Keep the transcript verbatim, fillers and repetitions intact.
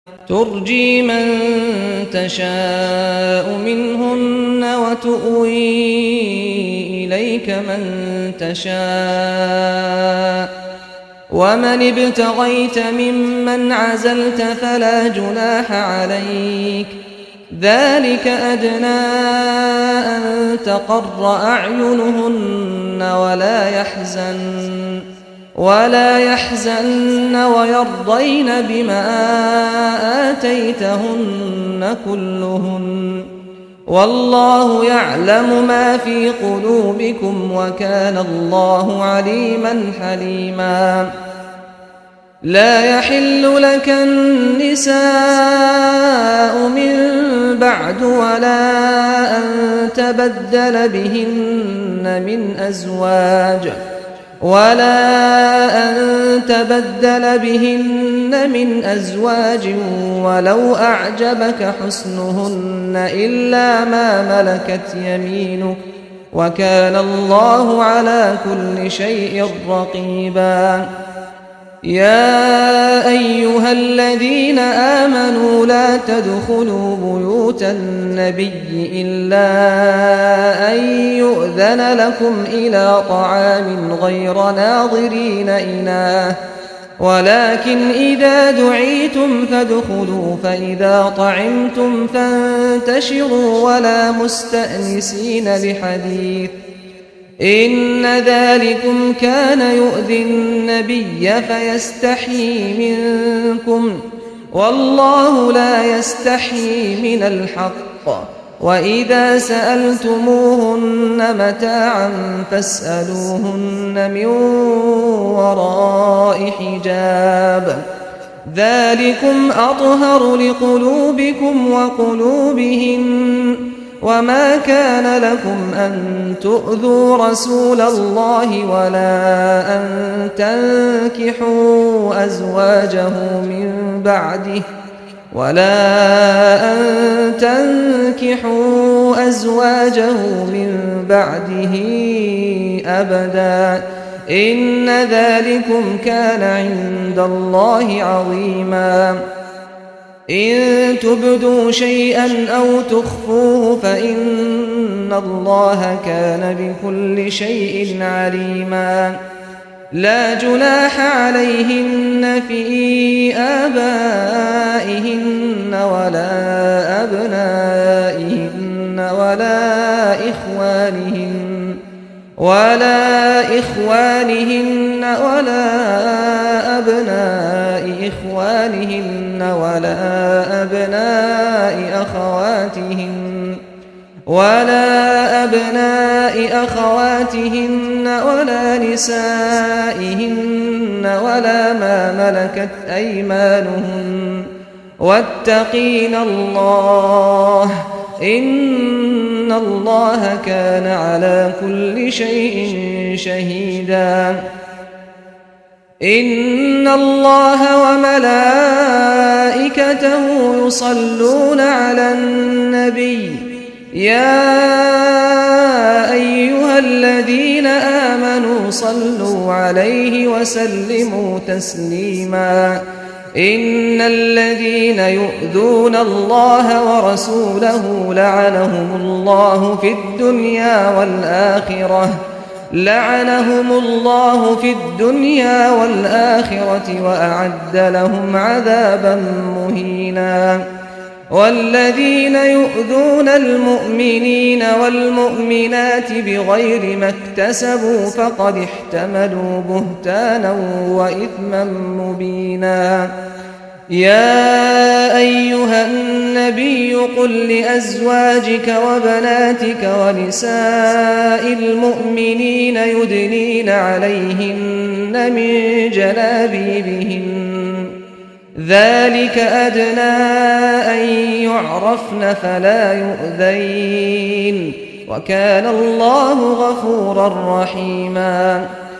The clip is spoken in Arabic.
ترجي من تشاء منهن وتؤوي إليك من تشاء ومن ابتغيت ممن عزلت فلا جناح عليك ذلك أدنى أن تقر أعينهن ولا يحزن ولا يحزن ويرضين بما آتيتهن كلهن والله يعلم ما في قلوبكم وكان الله عليما حليما لا يحل لك النساء من بعد ولا أن تبدل بهن من أزواج ولا أن تبدل بهن من أزواج ولو أعجبك حسنهن إلا ما ملكت يمينك وكان الله على كل شيء رقيبا يا أيها الذين آمنوا لا تدخلوا بيوت النبي إلا أن يؤذن لكم إلى طعام غير ناظرين إناه ولكن إذا دعيتم فادخلوا فإذا طعمتم فانتشروا ولا مستأنسين لحديث إن ذلكم كان يؤذي النبي فيستحيي منكم والله لا يستحيي من الحق وإذا سألتموهن متاعا فاسألوهن من وراء حجاب ذلكم أطهر لقلوبكم وقلوبهن وما كان لكم أن تؤذوا رسول الله ولا أن تنكحوا أزواجه من بعده ولا أن تنكحوا أزواجه من بعده أبدا إن ذلكم كان عند الله عظيما إن تبدوا شيئا أو تخفوه فإن الله كان بكل شيء عليما لا جناح عليهن في آبائهن ولا أبنائهن ولا إخوانهن ولا إخوانهن ولا أبناء إخوانهن ولا أبناء أخواتهن ولا أبناء أخواتهن ولا نسائهن ولا ما ملكت أيمانهن واتقين الله إن الله كان على كل شيء شهيدا إن الله وملائكته يصلون على النبي يا أيها الذين آمنوا صلوا عليه وسلموا تسليما إن الذين يؤذون الله ورسوله لعنهم الله في الدنيا والآخرة لعنهم الله في الدنيا والآخرة وأعد لهم عذابا مهينا والذين يؤذون المؤمنين والمؤمنات بغير ما اكتسبوا فقد احتملوا بهتانا وإثما مبينا يا أيها النبي قل لأزواجك وبناتك ونساء المؤمنين يدنين عليهن من جلابيبهن ذلك أدنى أن يعرفن فلا يؤذين وكان الله غفورا رحيما